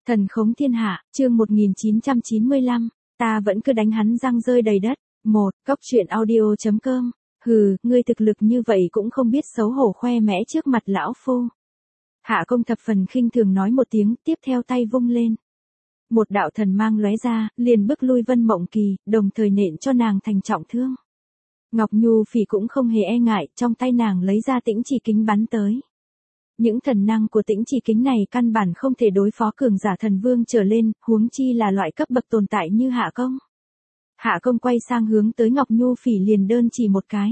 Thần khống thiên hạ, chương 1995, ta vẫn cứ đánh hắn răng rơi đầy đất. Cóc truyện audio.com. Hừ, ngươi thực lực như vậy cũng không biết xấu hổ khoe mẽ trước mặt lão phu. Hạ Công thập phần khinh thường nói một tiếng, tiếp theo tay vung lên. Một đạo thần mang lóe ra, liền bức lui Vân Mộng Kỳ, đồng thời nện cho nàng thành trọng thương. Ngọc Nhu Phỉ cũng không hề e ngại, trong tay nàng lấy ra Tĩnh Chỉ Kính bắn tới. Những thần năng của Tĩnh Chỉ Kính này căn bản không thể đối phó cường giả thần vương trở lên, huống chi là loại cấp bậc tồn tại như Hạ Công. Hạ Công quay sang hướng tới Ngọc Nhu Phỉ liền đơn chỉ một cái.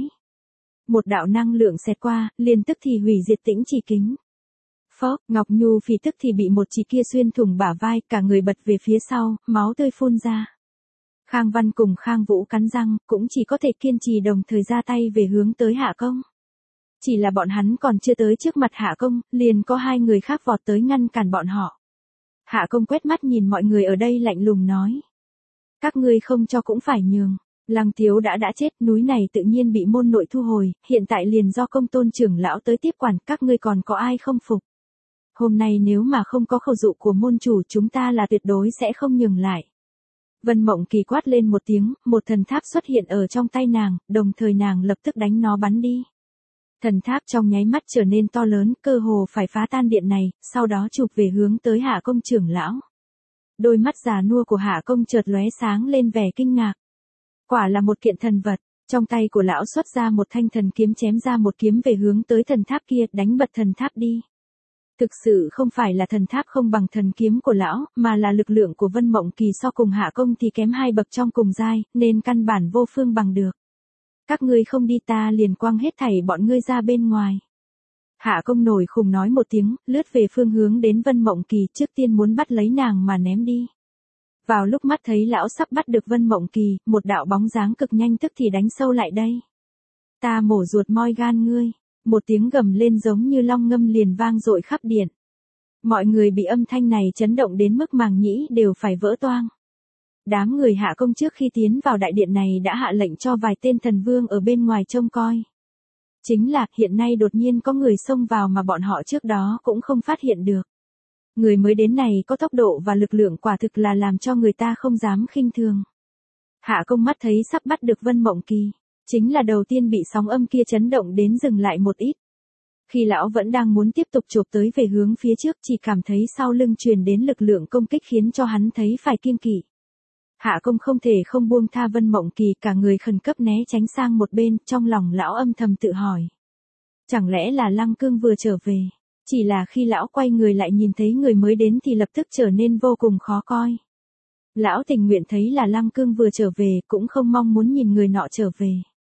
Một đạo năng lượng xẹt qua, liền tức thì hủy diệt Tĩnh Chỉ Kính. Phốc, Ngọc Nhu Phỉ tức thì bị một chỉ kia xuyên thủng bả vai, cả người bật về phía sau, máu tươi phun ra. Khang Văn cùng Khang Vũ cắn răng, cũng chỉ có thể kiên trì đồng thời ra tay về hướng tới Hạ Công. Chỉ là bọn hắn còn chưa tới trước mặt Hạ Công, liền có hai người khác vọt tới ngăn cản bọn họ. Hạ Công quét mắt nhìn mọi người ở đây lạnh lùng nói. Các ngươi không cho cũng phải nhường. Lăng Tiếu đã chết, núi này tự nhiên bị môn nội thu hồi, hiện tại liền do Công Tôn trưởng lão tới tiếp quản, các ngươi còn có ai không phục. Hôm nay nếu mà không có khẩu dụ của môn chủ chúng ta là tuyệt đối sẽ không nhường lại. Vân Mộng Kỳ quát lên một tiếng, một thần tháp xuất hiện ở trong tay nàng, đồng thời nàng lập tức đánh nó bắn đi. Thần tháp trong nháy mắt trở nên to lớn, cơ hồ phải phá tan điện này, sau đó chụp về hướng tới Hạ Công trưởng lão. Đôi mắt già nua của Hạ Công chợt lóe sáng lên vẻ kinh ngạc. Quả là một kiện thần vật, trong tay của lão xuất ra một thanh thần kiếm chém ra một kiếm về hướng tới thần tháp kia, đánh bật thần tháp đi. Thực sự không phải là thần tháp không bằng thần kiếm của lão, mà là lực lượng của Vân Mộng Kỳ so cùng Hạ Công thì kém hai bậc trong cùng giai, nên căn bản vô phương bằng được. Các ngươi không đi ta liền quăng hết thảy bọn ngươi ra bên ngoài. Hạ Công nổi khùng nói một tiếng, lướt về phương hướng đến Vân Mộng Kỳ, trước tiên muốn bắt lấy nàng mà ném đi. Vào lúc mắt thấy lão sắp bắt được Vân Mộng Kỳ, một đạo bóng dáng cực nhanh tức thì đánh sâu lại đây. Ta mổ ruột moi gan ngươi. Một tiếng gầm lên giống như long ngâm liền vang dội khắp điện. Mọi người bị âm thanh này chấn động đến mức màng nhĩ đều phải vỡ toang. Đám người Hạ Công trước khi tiến vào đại điện này đã hạ lệnh cho vài tên thần vương ở bên ngoài trông coi. Chính là hiện nay đột nhiên có người xông vào mà bọn họ trước đó cũng không phát hiện được. Người mới đến này có tốc độ và lực lượng quả thực là làm cho người ta không dám khinh thường. Hạ Công mắt thấy sắp bắt được Vân Mộng Kỳ. Chính là đầu tiên bị sóng âm kia chấn động đến dừng lại một ít. Khi lão vẫn đang muốn tiếp tục chộp tới về hướng phía trước chỉ cảm thấy sau lưng truyền đến lực lượng công kích khiến cho hắn thấy phải kiêng kỵ. Hạ Công không thể không buông tha Vân Mộng Kỳ, cả người khẩn cấp né tránh sang một bên, trong lòng lão âm thầm tự hỏi. Chẳng lẽ là Lăng Cương vừa trở về? Chỉ là khi lão quay người lại nhìn thấy người mới đến thì lập tức trở nên vô cùng khó coi. Lão tình nguyện thấy là Lăng Cương vừa trở về, cũng không mong muốn nhìn người nọ trở về.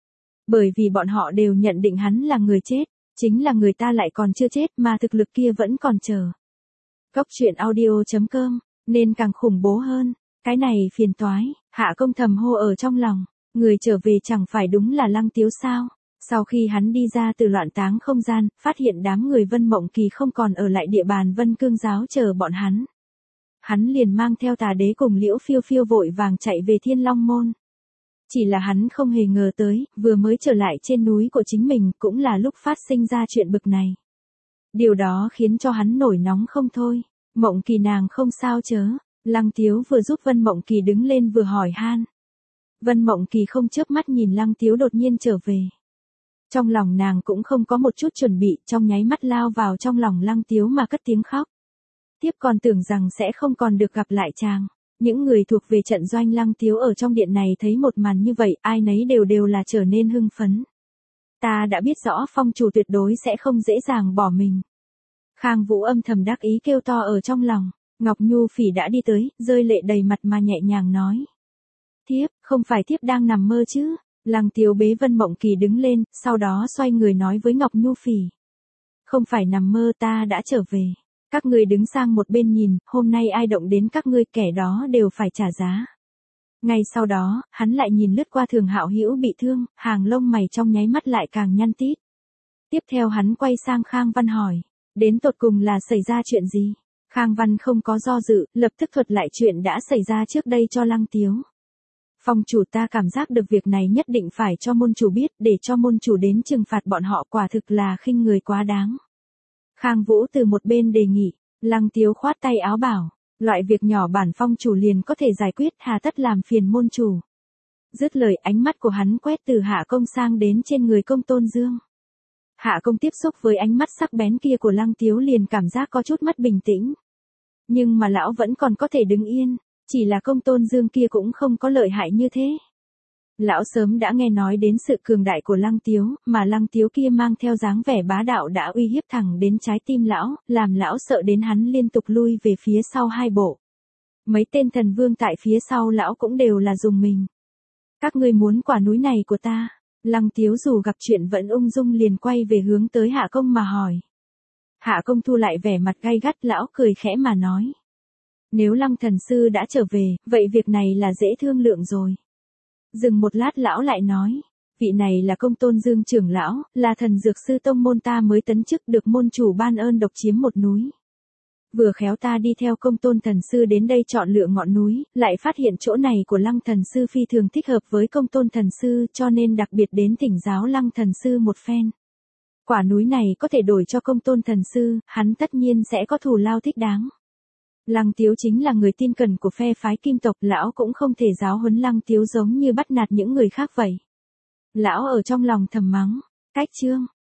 Bởi vì bọn họ đều nhận định hắn là người chết, chính là người ta lại còn chưa chết mà thực lực kia vẫn còn chờ. Cóc truyện audio.com, nên càng khủng bố hơn, cái này phiền toái, Hạ Công thầm hô ở trong lòng, người trở về chẳng phải đúng là Lăng Tiếu sao. Sau khi hắn đi ra từ loạn táng không gian, phát hiện đám người Vân Mộng Kỳ không còn ở lại địa bàn Vân Cương giáo chờ bọn hắn. Hắn liền mang theo Tà Đế cùng Liễu Phiêu Phiêu vội vàng chạy về Thiên Long Môn. Chỉ là hắn không hề ngờ tới, vừa mới trở lại trên núi của chính mình cũng là lúc phát sinh ra chuyện bực này. Điều đó khiến cho hắn nổi nóng không thôi. Mộng Kỳ nàng không sao chớ. Lăng Tiếu vừa giúp Vân Mộng Kỳ đứng lên vừa hỏi han. Vân Mộng Kỳ không chớp mắt nhìn Lăng Tiếu đột nhiên trở về. Trong lòng nàng cũng không có một chút chuẩn bị, trong nháy mắt lao vào trong lòng Lăng Tiếu mà cất tiếng khóc. Tiếp còn tưởng rằng sẽ không còn được gặp lại chàng. Những người thuộc về trận doanh Lăng Tiếu ở trong điện này thấy một màn như vậy, ai nấy đều là trở nên hưng phấn. Ta đã biết rõ phong chủ tuyệt đối sẽ không dễ dàng bỏ mình. Khang Vũ âm thầm đắc ý kêu to ở trong lòng. Ngọc Nhu Phỉ đã đi tới, rơi lệ đầy mặt mà nhẹ nhàng nói. Thiếp, không phải thiếp đang nằm mơ chứ. Lăng Tiếu bế Vân Mộng Kỳ đứng lên, sau đó xoay người nói với Ngọc Nhu Phỉ. Không phải nằm mơ, ta đã trở về. Các ngươi đứng sang một bên nhìn, hôm nay ai động đến các ngươi kẻ đó đều phải trả giá. Ngay sau đó, hắn lại nhìn lướt qua Thường Hạo Hữu bị thương, hàng lông mày trong nháy mắt lại càng nhăn tít. Tiếp theo hắn quay sang Khang Văn hỏi, đến tột cùng là xảy ra chuyện gì? Khang Văn không có do dự, lập tức thuật lại chuyện đã xảy ra trước đây cho Lăng Tiếu. Phong chủ, ta cảm giác được việc này nhất định phải cho môn chủ biết, để cho môn chủ đến trừng phạt bọn họ, quả thực là khinh người quá đáng. Khang Vũ từ một bên đề nghị, Lăng Tiếu khoát tay áo bảo, Loại việc nhỏ bản phong chủ liền có thể giải quyết, hà tất làm phiền môn chủ. Dứt lời, ánh mắt của hắn quét từ Hạ Công sang đến trên người Công Tôn Dương. Hạ Công tiếp xúc với ánh mắt sắc bén kia của Lăng Tiếu liền cảm giác có chút mất bình tĩnh. Nhưng mà lão vẫn còn có thể đứng yên, chỉ là Công Tôn Dương kia cũng không có lợi hại như thế. Lão sớm đã nghe nói đến sự cường đại của Lăng Tiếu, mà Lăng Tiếu kia mang theo dáng vẻ bá đạo đã uy hiếp thẳng đến trái tim lão, làm lão sợ đến hắn liên tục lui về phía sau 2 bộ. Mấy tên thần vương tại phía sau lão cũng đều là dùng mình. Các ngươi muốn quả núi này của ta? Lăng Tiếu dù gặp chuyện vẫn ung dung liền quay về hướng tới Hạ Công mà hỏi. Hạ Công thu lại vẻ mặt gay gắt, lão cười khẽ mà nói. Nếu Lăng thần sư đã trở về, vậy việc này là dễ thương lượng rồi. Dừng một lát lão lại nói, vị này là Công Tôn Dương trưởng lão, là thần dược sư tông môn ta mới tấn chức được môn chủ ban ơn độc chiếm một núi. Vừa khéo ta đi theo Công Tôn thần sư đến đây chọn lựa ngọn núi, lại phát hiện chỗ này của Lăng thần sư phi thường thích hợp với Công Tôn thần sư, cho nên đặc biệt đến thỉnh giáo Lăng thần sư một phen. Quả núi này có thể đổi cho Công Tôn thần sư, hắn tất nhiên sẽ có thù lao thích đáng. Lăng Tiếu chính là người tin cẩn của phe phái Kim tộc, lão cũng không thể giáo huấn Lăng Tiếu giống như bắt nạt những người khác vậy. Lão ở trong lòng thầm mắng, cách chương.